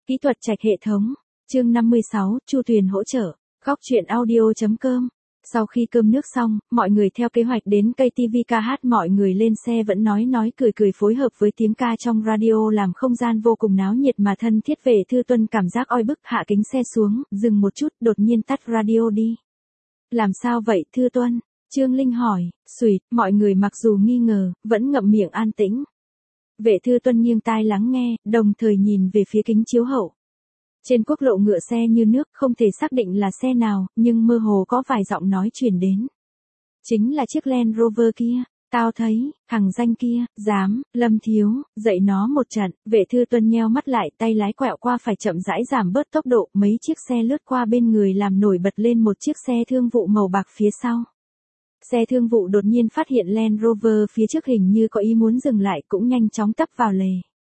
Kỹ thuật trạch hệ thống. Chương 56, Chu Tuyền hỗ trợ. Góc truyện audio.com. Sau khi cơm nước xong, mọi người theo kế hoạch đến cây TV ca hát, mọi người lên xe vẫn nói cười phối hợp với tiếng ca trong radio làm không gian vô cùng náo nhiệt mà thân thiết. Vệ Thư Tuân cảm giác oi bức, hạ kính xe xuống, dừng một chút, đột nhiên tắt radio đi. Làm sao vậy Thư Tuân? Trương Linh hỏi. Xùi, mọi người mặc dù nghi ngờ, vẫn ngậm miệng an tĩnh. Vệ Thư Tuân nghiêng tai lắng nghe, đồng thời nhìn về phía kính chiếu hậu. Trên quốc lộ ngựa xe như nước, không thể xác định là xe nào, nhưng mơ hồ có vài giọng nói truyền đến. Chính là chiếc Land Rover kia, tao thấy, thằng danh kia, dám, Lâm Thiếu, dạy nó một trận. Vệ Thư Tuân nheo mắt lại, tay lái quẹo qua phải chậm rãi giảm bớt tốc độ, mấy chiếc xe lướt qua bên người làm nổi bật lên một chiếc xe thương vụ màu bạc phía sau. Xe thương vụ đột nhiên phát hiện Land Rover phía trước hình như có ý muốn dừng lại, cũng nhanh chóng tấp vào lề.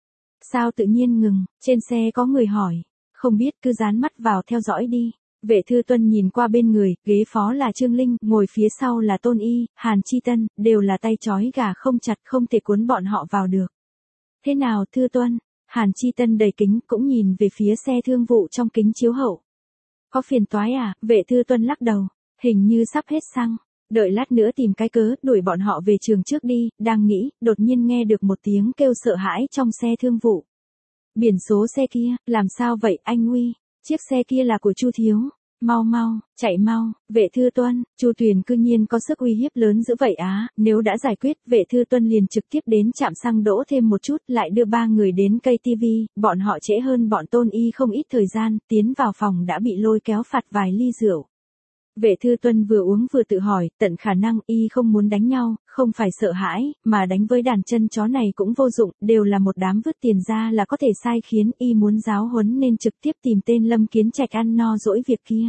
Sao tự nhiên ngừng? Trên xe có người hỏi. Không biết, cứ dán mắt vào theo dõi đi. Vệ Thư Tuân nhìn qua bên người, ghế phó là Trương Linh, ngồi phía sau là Tôn Y, Hàn Chi Tân, đều là tay trói gà không chặt, không thể cuốn bọn họ vào được. Thế nào Thư Tuân? Hàn Chi Tân đầy kính, cũng nhìn về phía xe thương vụ trong kính chiếu hậu. Có phiền toái à? Vệ Thư Tuân lắc đầu, hình như sắp hết xăng. Đợi lát nữa tìm cái cớ, đuổi bọn họ về trường trước đi. Đang nghĩ, đột nhiên nghe được một tiếng kêu sợ hãi trong xe thương vụ. Biển số xe kia, làm sao vậy anh Huy? Chiếc xe kia là của Chu Thiếu. Mau, chạy mau. Vệ Thư Tuân, Chu Tuyền cư nhiên có sức uy hiếp lớn dữ vậy á. Nếu đã giải quyết, Vệ Thư Tuân liền trực tiếp đến trạm xăng đỗ thêm một chút, lại đưa ba người đến cây TV. Bọn họ trễ hơn bọn Tôn Y không ít thời gian, tiến vào phòng đã bị lôi kéo phạt vài ly rượu. Vệ Thư Tuân vừa uống vừa tự hỏi, tận khả năng y không muốn đánh nhau, không phải sợ hãi, mà đánh với đàn chân chó này cũng vô dụng, đều là một đám vứt tiền ra là có thể sai khiến, y muốn giáo huấn nên trực tiếp tìm tên Lâm Kiến Trạch ăn no dỗi việc kia.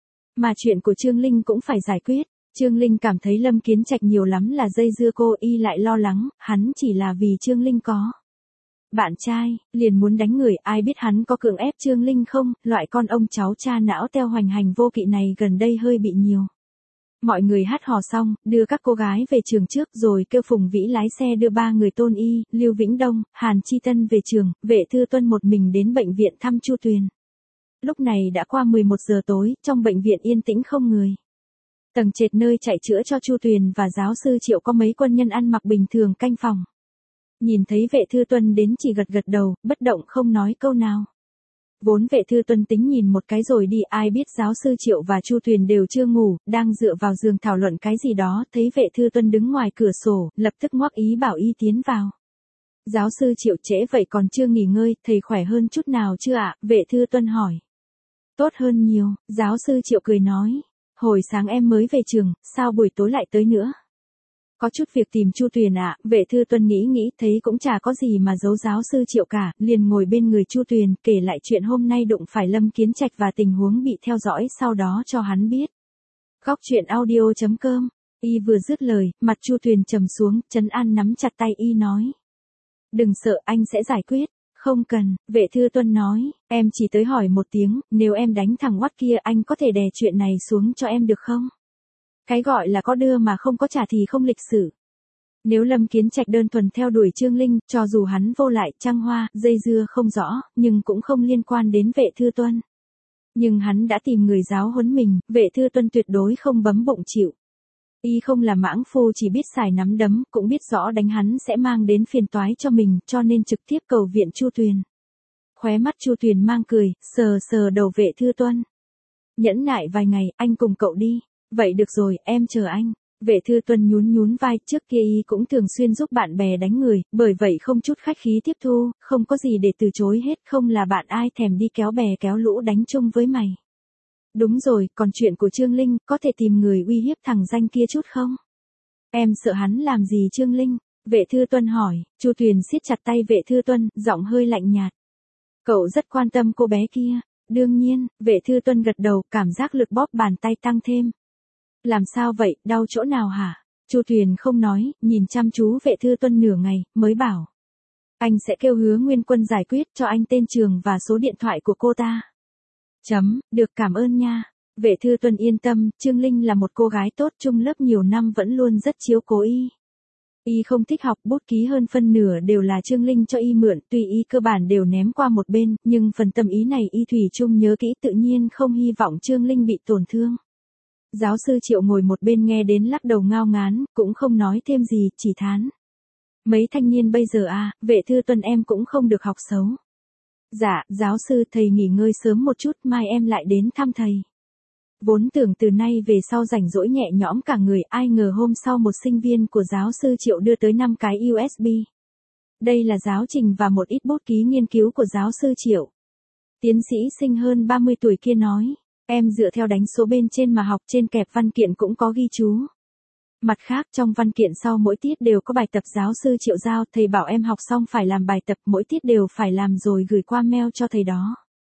Mà chuyện của Trương Linh cũng phải giải quyết. Trương Linh cảm thấy Lâm Kiến Trạch nhiều lắm là dây dưa cô, y lại lo lắng, hắn chỉ là vì Trương Linh có bạn trai, liền muốn đánh người, ai biết hắn có cưỡng ép Trương Linh không, loại con ông cháu cha não teo hoành hành vô kỵ này gần đây hơi bị nhiều. Mọi người hát hò xong, đưa các cô gái về trường trước rồi kêu Phùng Vĩ lái xe đưa ba người Tôn Y, Lưu Vĩnh Đông, Hàn Chi Tân về trường. Vệ Thư Tuân một mình đến bệnh viện thăm Chu Tuyền. Lúc này đã qua 11 giờ tối, trong bệnh viện yên tĩnh không người. Tầng trệt nơi chạy chữa cho Chu Tuyền và giáo sư Triệu có mấy quân nhân ăn mặc bình thường canh phòng. Nhìn thấy Vệ Thư Tuân đến chỉ gật đầu, bất động không nói câu nào. Vốn Vệ Thư Tuân tính nhìn một cái rồi đi, ai biết giáo sư Triệu và Chu Tuyền đều chưa ngủ, đang dựa vào giường thảo luận cái gì đó, thấy Vệ Thư Tuân đứng ngoài cửa sổ, lập tức ngoắc ý bảo y tiến vào. Giáo sư Triệu trễ vậy còn chưa nghỉ ngơi, thầy khỏe hơn chút nào chưa ạ? Vệ Thư Tuân hỏi. Tốt hơn nhiều, giáo sư Triệu cười nói. Hồi sáng em mới về trường, sao buổi tối lại tới nữa? Có chút việc tìm Chu Tuyền ạ. Vệ Thư Tuân nghĩ thấy cũng chả có gì mà giấu giáo sư Triệu cả, liền ngồi bên người Chu Tuyền, kể lại chuyện hôm nay đụng phải Lâm Kiến Trạch và tình huống bị theo dõi sau đó cho hắn biết. Góc truyện audio.com. Y vừa dứt lời, mặt Chu Tuyền trầm xuống, trấn an nắm chặt tay y nói. Đừng sợ, anh sẽ giải quyết. Không cần, Vệ Thư Tuân nói, em chỉ tới hỏi một tiếng, nếu em đánh thằng oắt kia anh có thể đè chuyện này xuống cho em được không? Cái gọi là có đưa mà không có trả thì không lịch sử. Nếu Lâm Kiến Trạch đơn thuần theo đuổi Trương Linh, cho dù hắn vô lại, trăng hoa, dây dưa không rõ, nhưng cũng không liên quan đến Vệ Thư Tuân. Nhưng hắn đã tìm người giáo huấn mình, Vệ Thư Tuân tuyệt đối không bấm bụng chịu. Y không là mãng phu chỉ biết xài nắm đấm, cũng biết rõ đánh hắn sẽ mang đến phiền toái cho mình, cho nên trực tiếp cầu viện Chu Tuyền. Khóe mắt Chu Tuyền mang cười, sờ đầu Vệ Thư Tuân. Nhẫn nại vài ngày, anh cùng cậu đi. Vậy được rồi, em chờ anh. Vệ Thư Tuân nhún vai, trước kia y cũng thường xuyên giúp bạn bè đánh người, bởi vậy không chút khách khí tiếp thu, không có gì để từ chối hết, không là bạn ai thèm đi kéo bè kéo lũ đánh chung với mày. Đúng rồi, còn chuyện của Trương Linh, có thể tìm người uy hiếp thằng danh kia chút không? Em sợ hắn làm gì Trương Linh? Vệ Thư Tuân hỏi. Chu Tuyền siết chặt tay Vệ Thư Tuân, giọng hơi lạnh nhạt. Cậu rất quan tâm cô bé kia. Đương nhiên, Vệ Thư Tuân gật đầu, cảm giác lực bóp bàn tay tăng thêm. Làm sao vậy, đau chỗ nào hả? Chu Tuyền không nói, nhìn chăm chú Vệ Thư Tuân nửa ngày, mới bảo. Anh sẽ kêu Hứa Nguyên Quân giải quyết cho anh tên trường và số điện thoại của cô ta. Được, cảm ơn nha. Vệ Thư Tuân yên tâm, Trương Linh là một cô gái tốt, chung lớp nhiều năm vẫn luôn rất chiếu cố y. Y không thích học bút ký, hơn phân nửa đều là Trương Linh cho Y mượn, tuy Y cơ bản đều ném qua một bên, nhưng phần tâm ý này Y thủy chung nhớ kỹ, tự nhiên không hy vọng Trương Linh bị tổn thương. Giáo sư Triệu ngồi một bên nghe đến lắc đầu ngao ngán, cũng không nói thêm gì, chỉ thán. Mấy thanh niên bây giờ à, Vệ Thư Tuân em cũng không được học xấu. Dạ, giáo sư, thầy nghỉ ngơi sớm một chút, mai em lại đến thăm thầy. Vốn tưởng từ nay về sau rảnh rỗi nhẹ nhõm cả người, ai ngờ hôm sau một sinh viên của giáo sư Triệu đưa tới 5 cái USB. Đây là giáo trình và một ít bút ký nghiên cứu của giáo sư Triệu. Tiến sĩ sinh hơn 30 tuổi kia nói, em dựa theo đánh số bên trên mà học, trên kẹp văn kiện cũng có ghi chú. Mặt khác, trong văn kiện sau mỗi tiết đều có bài tập giáo sư Triệu giao, thầy bảo em học xong phải làm bài tập, mỗi tiết đều phải làm rồi gửi qua mail cho thầy đó.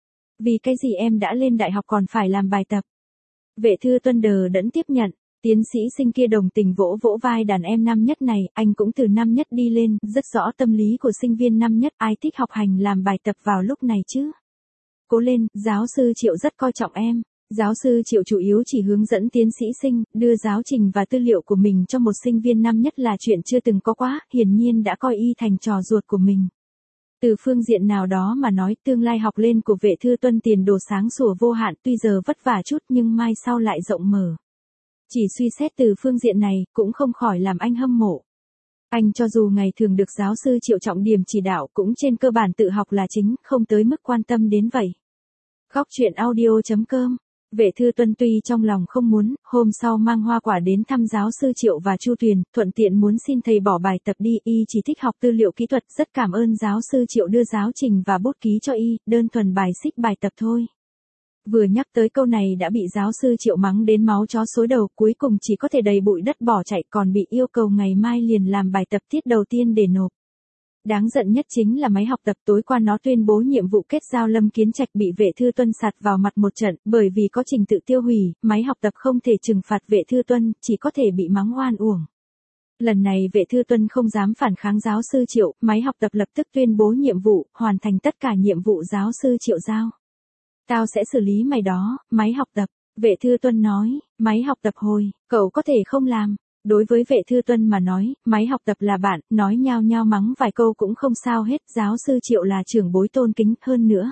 Vì cái gì em đã lên đại học còn phải làm bài tập? Vệ Thư Tuân đờ đẫn tiếp nhận, tiến sĩ sinh kia đồng tình vỗ vỗ vai đàn em năm nhất này, anh cũng từ năm nhất đi lên, rất rõ tâm lý của sinh viên năm nhất, ai thích học hành làm bài tập vào lúc này chứ. Cố lên, giáo sư Triệu rất coi trọng em. Giáo sư Triệu chủ yếu chỉ hướng dẫn tiến sĩ sinh, đưa giáo trình và tư liệu của mình cho một sinh viên năm nhất là chuyện chưa từng có quá, hiển nhiên đã coi Y thành trò ruột của mình. Từ phương diện nào đó mà nói, tương lai học lên của Vệ Thư Tuân tiền đồ sáng sủa vô hạn, tuy giờ vất vả chút nhưng mai sau lại rộng mở. Chỉ suy xét từ phương diện này, cũng không khỏi làm anh hâm mộ. Anh cho dù ngày thường được giáo sư Triệu trọng điểm chỉ đạo cũng trên cơ bản tự học là chính, không tới mức quan tâm đến vậy. Góc truyện audio.com. Vệ Thư Tuân tuy trong lòng không muốn, hôm sau mang hoa quả đến thăm giáo sư Triệu và Chu Tuyền, thuận tiện muốn xin thầy bỏ bài tập đi, Y chỉ thích học tư liệu kỹ thuật, rất cảm ơn giáo sư Triệu đưa giáo trình và bút ký cho Y, đơn thuần bài xích bài tập thôi. Vừa nhắc tới câu này đã bị giáo sư Triệu mắng đến máu chó xối đầu, cuối cùng chỉ có thể đầy bụi đất bỏ chạy, còn bị yêu cầu ngày mai liền làm bài tập tiết đầu tiên để nộp. Đáng giận nhất chính là máy học tập, tối qua nó tuyên bố nhiệm vụ kết giao Lâm Kiến Trạch bị Vệ Thư Tuân sạt vào mặt một trận, bởi vì có trình tự tiêu hủy, máy học tập không thể trừng phạt Vệ Thư Tuân, chỉ có thể bị mắng oan uổng. Lần này Vệ Thư Tuân không dám phản kháng giáo sư Triệu, máy học tập lập tức tuyên bố nhiệm vụ, hoàn thành tất cả nhiệm vụ giáo sư Triệu giao. Tao sẽ xử lý mày đó, máy học tập. Vệ Thư Tuân nói, máy học tập hồi, cậu có thể không làm. Đối với Vệ Thư Tuân mà nói, máy học tập là bạn, nói nhao nhao mắng vài câu cũng không sao hết, giáo sư Triệu là trưởng bối tôn kính hơn nữa.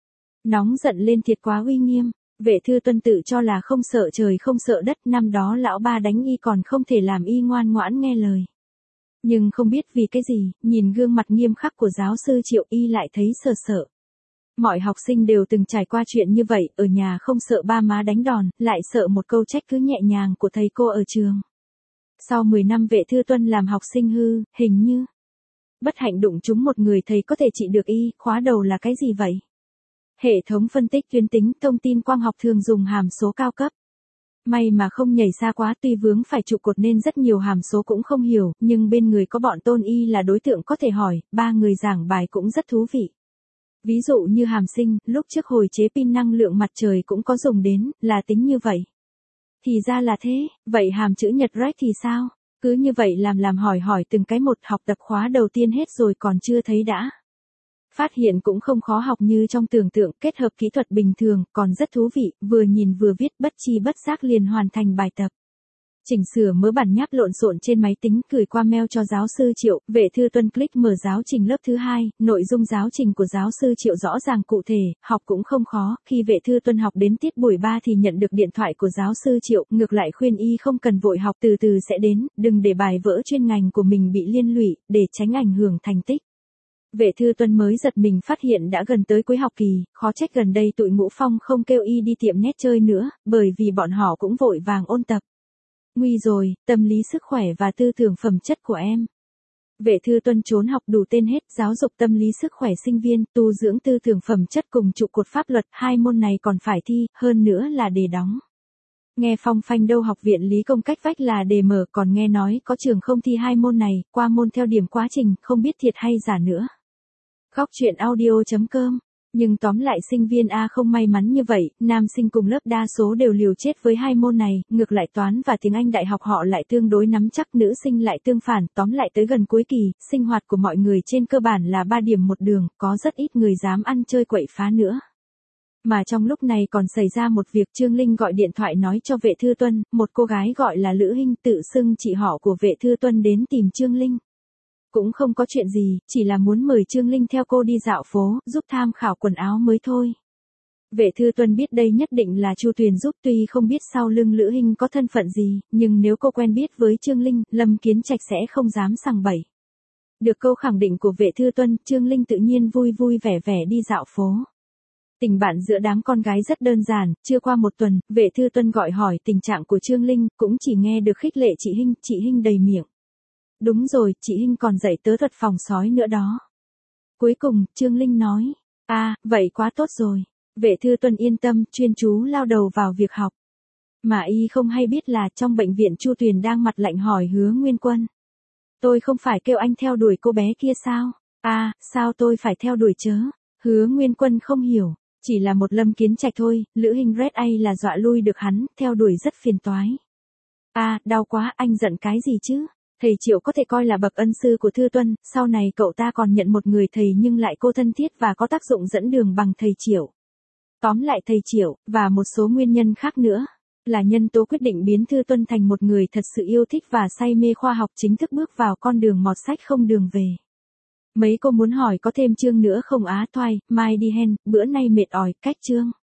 Nóng giận lên thiệt quá uy nghiêm, Vệ Thư Tuân tự cho là không sợ trời không sợ đất, năm đó lão ba đánh Y còn không thể làm Y ngoan ngoãn nghe lời. Nhưng không biết vì cái gì, nhìn gương mặt nghiêm khắc của giáo sư Triệu Y lại thấy sợ sợ. Mọi học sinh đều từng trải qua chuyện như vậy, ở nhà không sợ ba má đánh đòn, lại sợ một câu trách cứ nhẹ nhàng của thầy cô ở trường. Sau 10 năm Vệ Thư Tuân làm học sinh hư, hình như bất hạnh đụng trúng một người thầy có thể trị được Y, khóa đầu là cái gì vậy? Hệ thống phân tích tuyến tính thông tin quang học thường dùng hàm số cao cấp. May mà không nhảy xa quá, tuy vướng phải trụ cột nên rất nhiều hàm số cũng không hiểu, nhưng bên người có bọn Tôn Y là đối tượng có thể hỏi, ba người giảng bài cũng rất thú vị. Ví dụ như hàm sinh, lúc trước hồi chế pin năng lượng mặt trời cũng có dùng đến, là tính như vậy. Thì ra là thế, vậy hàm chữ nhật rách thì sao? Cứ như vậy làm hỏi từng cái một, học tập khóa đầu tiên hết rồi còn chưa thấy đã. Phát hiện cũng không khó học như trong tưởng tượng, kết hợp kỹ thuật bình thường, còn rất thú vị, vừa nhìn vừa viết bất chi bất giác liền hoàn thành bài tập. Chỉnh sửa mớ bản nháp lộn xộn trên máy tính, gửi qua mail cho giáo sư Triệu. Vệ Thư Tuân click mở giáo trình lớp thứ 2, nội dung giáo trình của giáo sư Triệu rõ ràng cụ thể, học cũng không khó. Khi Vệ Thư Tuân học đến tiết buổi 3 thì nhận được điện thoại của giáo sư Triệu, ngược lại khuyên Y không cần vội học, từ từ sẽ đến, đừng để bài vỡ chuyên ngành của mình bị liên lụy, để tránh ảnh hưởng thành tích. Vệ Thư Tuân mới giật mình phát hiện đã gần tới cuối học kỳ, khó trách gần đây tụi Ngũ Phong không kêu Y đi tiệm net chơi nữa, bởi vì bọn họ cũng vội vàng ôn tập. Nguy rồi, tâm lý sức khỏe và tư tưởng phẩm chất của em. Vệ Thư Tuân trốn học đủ tên hết, giáo dục tâm lý sức khỏe sinh viên, tu dưỡng tư tưởng phẩm chất cùng trụ cột pháp luật, hai môn này còn phải thi, hơn nữa là đề đóng. Nghe phong phanh đâu học viện lý công cách vách là đề mở, còn nghe nói có trường không thi hai môn này, qua môn theo điểm quá trình, không biết thiệt hay giả nữa. Góc truyện audio.com. Nhưng tóm lại sinh viên A không may mắn như vậy, nam sinh cùng lớp đa số đều liều chết với hai môn này, ngược lại toán và tiếng Anh đại học họ lại tương đối nắm chắc, nữ sinh lại tương phản, tóm lại tới gần cuối kỳ, sinh hoạt của mọi người trên cơ bản là 3 điểm một đường, có rất ít người dám ăn chơi quậy phá nữa. Mà trong lúc này còn xảy ra một việc, Trương Linh gọi điện thoại nói cho Vệ Thư Tuân, một cô gái gọi là Lữ Hinh tự xưng chị họ của Vệ Thư Tuân đến tìm Trương Linh. Cũng không có chuyện gì, chỉ là muốn mời Trương Linh theo cô đi dạo phố, giúp tham khảo quần áo mới thôi. Vệ Thư Tuân biết đây nhất định là Chu Tuyền giúp, tuy không biết sau lưng Lữ Hinh có thân phận gì, nhưng nếu cô quen biết với Trương Linh, Lâm Kiến Trạch sẽ không dám sằng bậy. Được câu khẳng định của Vệ Thư Tuân, Trương Linh tự nhiên vui vui vẻ vẻ đi dạo phố. Tình bạn giữa đám con gái rất đơn giản, chưa qua một tuần, Vệ Thư Tuân gọi hỏi tình trạng của Trương Linh, cũng chỉ nghe được khích lệ chị Hinh đầy miệng. Đúng rồi, chị Hinh còn dạy tớ thuật phòng sói nữa đó. Cuối cùng, Trương Linh nói, vậy quá tốt rồi. Vệ Thư Tuân yên tâm, chuyên chú lao đầu vào việc học. Mà y không hay biết là trong bệnh viện Chu Tuyền đang mặt lạnh hỏi Hứa Nguyên Quân. Tôi không phải kêu anh theo đuổi cô bé kia sao? Sao tôi phải theo đuổi chớ? Hứa Nguyên Quân không hiểu. Chỉ là một Lâm Kiến Trạch thôi, Lữ Hinh Red A là dọa lui được hắn, theo đuổi rất phiền toái. Đau quá, anh giận cái gì chứ? Thầy Triệu có thể coi là bậc ân sư của Thư Tuân, sau này cậu ta còn nhận một người thầy nhưng lại cô thân thiết và có tác dụng dẫn đường bằng thầy Triệu. Tóm lại thầy Triệu, và một số nguyên nhân khác nữa, là nhân tố quyết định biến Thư Tuân thành một người thật sự yêu thích và say mê khoa học, chính thức bước vào con đường mọt sách không đường về. Mấy cô muốn hỏi có thêm chương nữa không? Thoại, mai đi hen, bữa nay mệt ỏi, cách chương.